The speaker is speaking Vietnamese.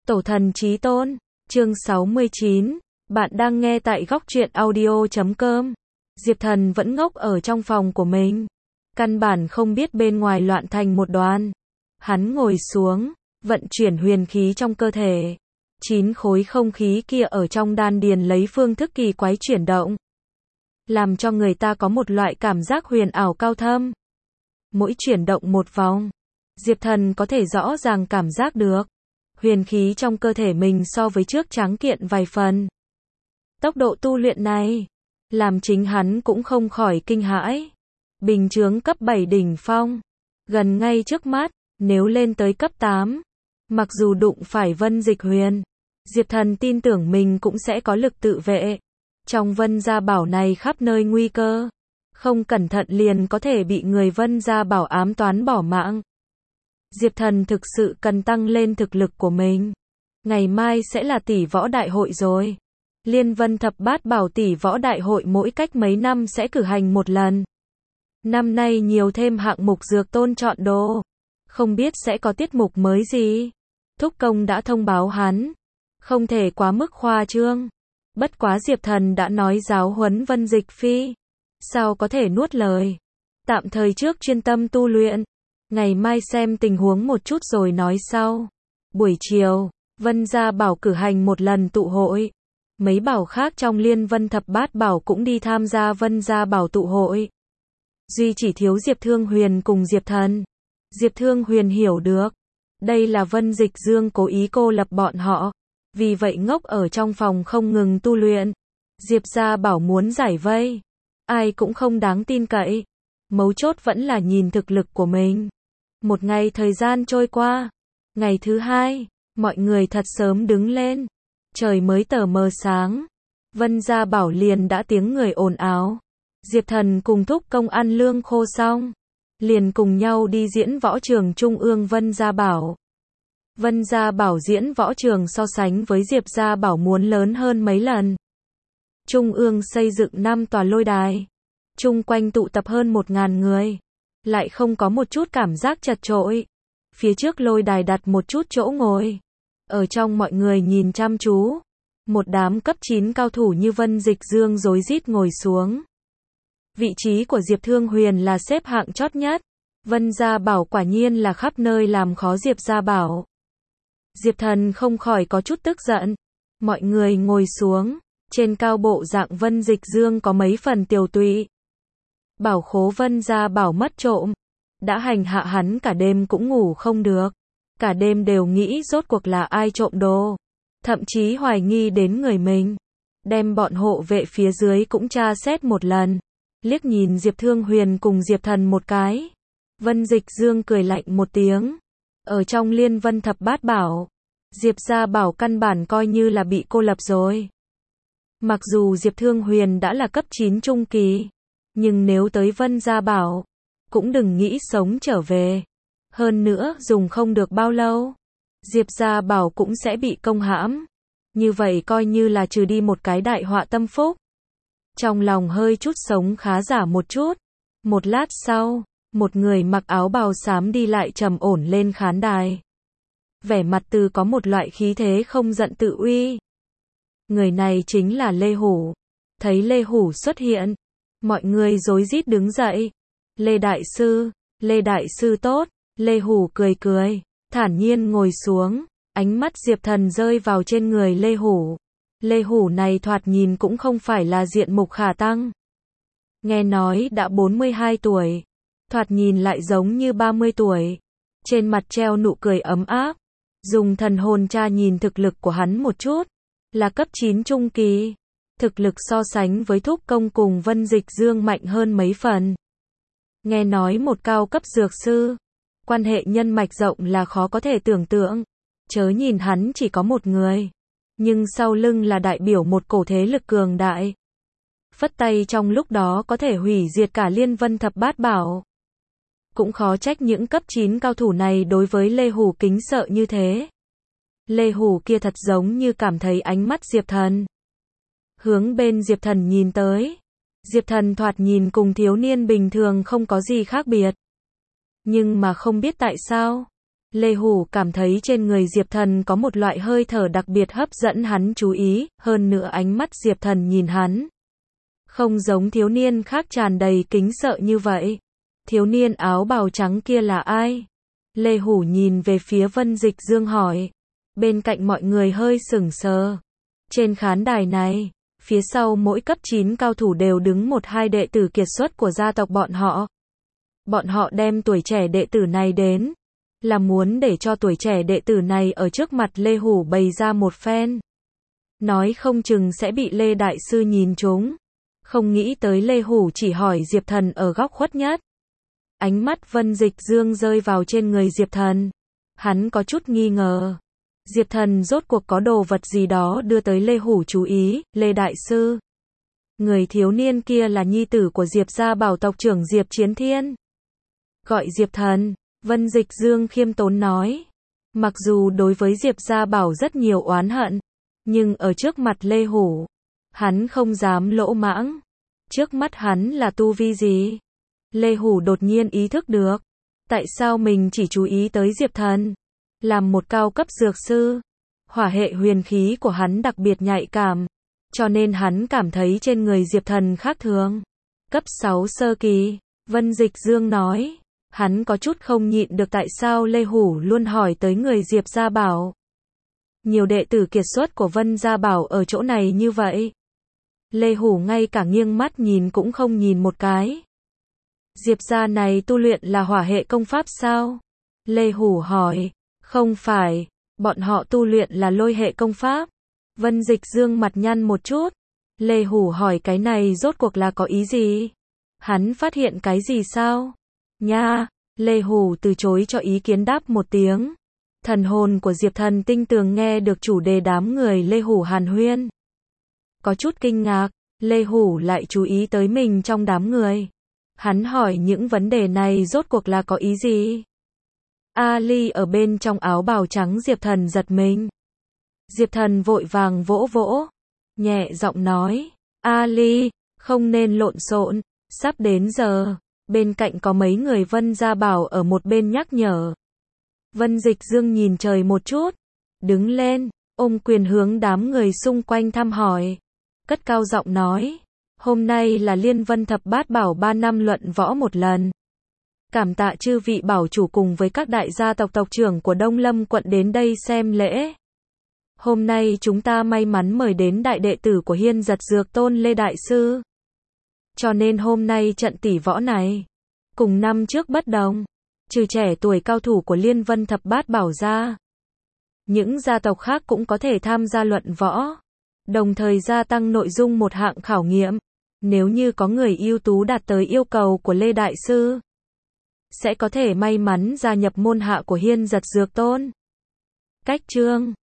Tổ thần chí tôn, chương 69, bạn đang nghe tại góc truyện audio.com. Diệp Thần vẫn ngốc ở trong phòng của mình, căn bản không biết bên ngoài loạn thành một đoàn. Hắn ngồi xuống, vận chuyển huyền khí trong cơ thể. 9 khối không khí kia ở trong đan điền lấy phương thức kỳ quái chuyển động, làm cho người ta có một loại cảm giác huyền ảo cao thâm. Mỗi chuyển động một vòng, Diệp Thần có thể rõ ràng cảm giác được huyền khí trong cơ thể mình so với trước tráng kiện vài phần. Tốc độ tu luyện này, làm chính hắn cũng không khỏi kinh hãi. Bình chướng cấp 7 đỉnh phong, gần ngay trước mắt, nếu lên tới cấp 8, mặc dù đụng phải Vân Dịch Huyền, Diệp Thần tin tưởng mình cũng sẽ có lực tự vệ. Trong Vân Gia Bảo này khắp nơi nguy cơ, không cẩn thận liền có thể bị người Vân Gia Bảo ám toán bỏ mạng. Diệp Thần thực sự cần tăng lên thực lực của mình. Ngày mai sẽ là tỷ võ đại hội rồi. Liên Vân Thập Bát Bảo tỷ võ đại hội mỗi cách mấy năm sẽ cử hành một lần. Năm nay nhiều thêm hạng mục dược tôn chọn đồ. Không biết sẽ có tiết mục mới gì. Thúc Công đã thông báo hắn, không thể quá mức khoa trương. Bất quá Diệp Thần đã nói giáo huấn Vân Dịch Phi, sao có thể nuốt lời. Tạm thời trước chuyên tâm tu luyện, ngày mai xem tình huống một chút rồi nói sau. Buổi chiều, Vân Gia Bảo cử hành một lần tụ hội. Mấy bảo khác trong Liên Vân Thập Bát Bảo cũng đi tham gia Vân Gia Bảo tụ hội. Duy chỉ thiếu Diệp Thương Huyền cùng Diệp Thần. Diệp Thương Huyền hiểu được, đây là Vân Dịch Dương cố ý cô lập bọn họ, vì vậy ngốc ở trong phòng không ngừng tu luyện. Diệp Gia Bảo muốn giải vây, ai cũng không đáng tin cậy. Mấu chốt vẫn là nhìn thực lực của mình. Một ngày thời gian trôi qua, ngày thứ hai, mọi người thật sớm đứng lên. Trời mới tờ mờ sáng, Vân Gia Bảo liền đã tiếng người ồn ào. Diệp Thần cùng Thúc Công ăn lương khô xong, liền cùng nhau đi diễn võ trường Trung ương Vân Gia Bảo. Vân Gia Bảo diễn võ trường so sánh với Diệp Gia Bảo muốn lớn hơn mấy lần. Trung ương xây dựng 5 tòa lôi đài, chung quanh tụ tập hơn 1000 người, lại không có một chút cảm giác chật chội. Phía trước lôi đài đặt một chút chỗ ngồi. Ở trong mọi người nhìn chăm chú, một đám cấp 9 cao thủ như Vân Dịch Dương rối rít ngồi xuống. Vị trí của Diệp Thương Huyền là xếp hạng chót nhất. Vân Gia Bảo quả nhiên là khắp nơi làm khó Diệp Gia Bảo. Diệp Thần không khỏi có chút tức giận. Mọi người ngồi xuống, trên cao bộ dạng Vân Dịch Dương có mấy phần tiều tụy. Bảo khố Vân Gia Bảo mất trộm, đã hành hạ hắn cả đêm cũng ngủ không được. Cả đêm đều nghĩ rốt cuộc là ai trộm đồ, thậm chí hoài nghi đến người mình. Đem bọn hộ vệ phía dưới cũng tra xét một lần, liếc nhìn Diệp Thương Huyền cùng Diệp Thần một cái. Vân Dịch Dương cười lạnh một tiếng. Ở trong Liên Vân Thập Bát Bảo, Diệp Gia Bảo căn bản coi như là bị cô lập rồi. Mặc dù Diệp Thương Huyền đã là cấp 9 trung kỳ, nhưng nếu tới Vân Gia Bảo, cũng đừng nghĩ sống trở về. Hơn nữa, dùng không được bao lâu, Diệp Gia Bảo cũng sẽ bị công hãm. Như vậy coi như là trừ đi một cái đại họa tâm phúc. Trong lòng hơi chút sống khá giả một chút. Một lát sau, một người mặc áo bào xám đi lại trầm ổn lên khán đài. Vẻ mặt từ có một loại khí thế không giận tự uy. Người này chính là Lê Hủ. Thấy Lê Hủ xuất hiện, mọi người rối rít đứng dậy. Lê Đại Sư tốt. Lê Hủ cười cười, thản nhiên ngồi xuống. Ánh mắt Diệp Thần rơi vào trên người Lê Hủ. Lê Hủ này thoạt nhìn cũng không phải là diện mục khả tăng. Nghe nói đã 42 tuổi, thoạt nhìn lại giống như 30 tuổi. Trên mặt treo nụ cười ấm áp. Dùng thần hồn tra nhìn thực lực của hắn một chút, là cấp 9 trung kỳ. Thực lực so sánh với Thúc Công cùng Vân Dịch Dương mạnh hơn mấy phần. Nghe nói một cao cấp dược sư, quan hệ nhân mạch rộng là khó có thể tưởng tượng. Chớ nhìn hắn chỉ có một người, nhưng sau lưng là đại biểu một cổ thế lực cường đại. Phất tay trong lúc đó có thể hủy diệt cả Liên Vân Thập Bát Bảo. Cũng khó trách những cấp 9 cao thủ này đối với Lê Hủ kính sợ như thế. Lê Hủ kia thật giống như cảm thấy ánh mắt Diệp Thần. Hướng bên Diệp Thần nhìn tới. Diệp Thần thoạt nhìn cùng thiếu niên bình thường không có gì khác biệt. Nhưng mà không biết tại sao, Lê Hủ cảm thấy trên người Diệp Thần có một loại hơi thở đặc biệt hấp dẫn hắn chú ý, hơn nữa ánh mắt Diệp Thần nhìn hắn. Không giống thiếu niên khác tràn đầy kính sợ như vậy. Thiếu niên áo bào trắng kia là ai? Lê Hủ nhìn về phía Vân Dịch Dương hỏi. Bên cạnh mọi người hơi sững sờ. Trên khán đài này, phía sau mỗi cấp 9 cao thủ đều đứng một hai đệ tử kiệt xuất của gia tộc bọn họ. Bọn họ đem tuổi trẻ đệ tử này đến, là muốn để cho tuổi trẻ đệ tử này ở trước mặt Lê Hủ bày ra một phen. Nói không chừng sẽ bị Lê Đại Sư nhìn trúng. Không nghĩ tới Lê Hủ chỉ hỏi Diệp Thần ở góc khuất nhất. Ánh mắt Vân Dịch Dương rơi vào trên người Diệp Thần. Hắn có chút nghi ngờ. Diệp Thần rốt cuộc có đồ vật gì đó đưa tới Lê Hủ chú ý, Lê Đại Sư. Người thiếu niên kia là nhi tử của Diệp gia bảo tộc trưởng Diệp Chiến Thiên. Gọi Diệp Thần, Vân Dịch Dương khiêm tốn nói. Mặc dù đối với Diệp gia bảo rất nhiều oán hận, nhưng ở trước mặt Lê Hủ, hắn không dám lỗ mãng. Trước mắt hắn là tu vi gì? Lê Hủ đột nhiên ý thức được. Tại sao mình chỉ chú ý tới Diệp Thần? Làm một cao cấp dược sư, hỏa hệ huyền khí của hắn đặc biệt nhạy cảm, cho nên hắn cảm thấy trên người Diệp Thần khác thường. Cấp 6 sơ kỳ, Vân Dịch Dương nói. Hắn có chút không nhịn được tại sao Lê Hủ luôn hỏi tới người Diệp gia bảo. Nhiều đệ tử kiệt xuất của Vân gia bảo ở chỗ này như vậy. Lê Hủ ngay cả nghiêng mắt nhìn cũng không nhìn một cái. Diệp gia này tu luyện là hỏa hệ công pháp sao? Lê Hủ hỏi. Không phải, bọn họ tu luyện là lôi hệ công pháp. Vân Dịch Dương mặt nhăn một chút. Lê Hủ hỏi cái này rốt cuộc là có ý gì? Hắn phát hiện cái gì sao? Nha, Lê Hủ từ chối cho ý kiến đáp một tiếng. Thần hồn của Diệp Thần tinh tường nghe được chủ đề đám người Lê Hủ hàn huyên. Có chút kinh ngạc, Lê Hủ lại chú ý tới mình trong đám người. Hắn hỏi những vấn đề này rốt cuộc là có ý gì? Ali ở bên trong áo bào trắng Diệp Thần giật mình. Diệp Thần vội vàng vỗ vỗ, nhẹ giọng nói, Ali, không nên lộn xộn, sắp đến giờ. Bên cạnh có mấy người Vân gia bảo ở một bên nhắc nhở. Vân Dịch Dương nhìn trời một chút, đứng lên, ôm quyền hướng đám người xung quanh thăm hỏi. Cất cao giọng nói, hôm nay là Liên Vân Thập Bát Bảo 3 năm luận võ một lần. Cảm tạ chư vị bảo chủ cùng với các đại gia tộc tộc trưởng của Đông Lâm quận đến đây xem lễ. Hôm nay chúng ta may mắn mời đến đại đệ tử của Hiên Giật Dược Tôn Lê Đại Sư. Cho nên hôm nay trận tỷ võ này, cùng năm trước bất đồng, trừ trẻ tuổi cao thủ của Liên Vân Thập Bát Bảo ra, những gia tộc khác cũng có thể tham gia luận võ, đồng thời gia tăng nội dung một hạng khảo nghiệm. Nếu như có người ưu tú đạt tới yêu cầu của Lê Đại Sư, sẽ có thể may mắn gia nhập môn hạ của Hiên Giật Dược Tôn. Cách chương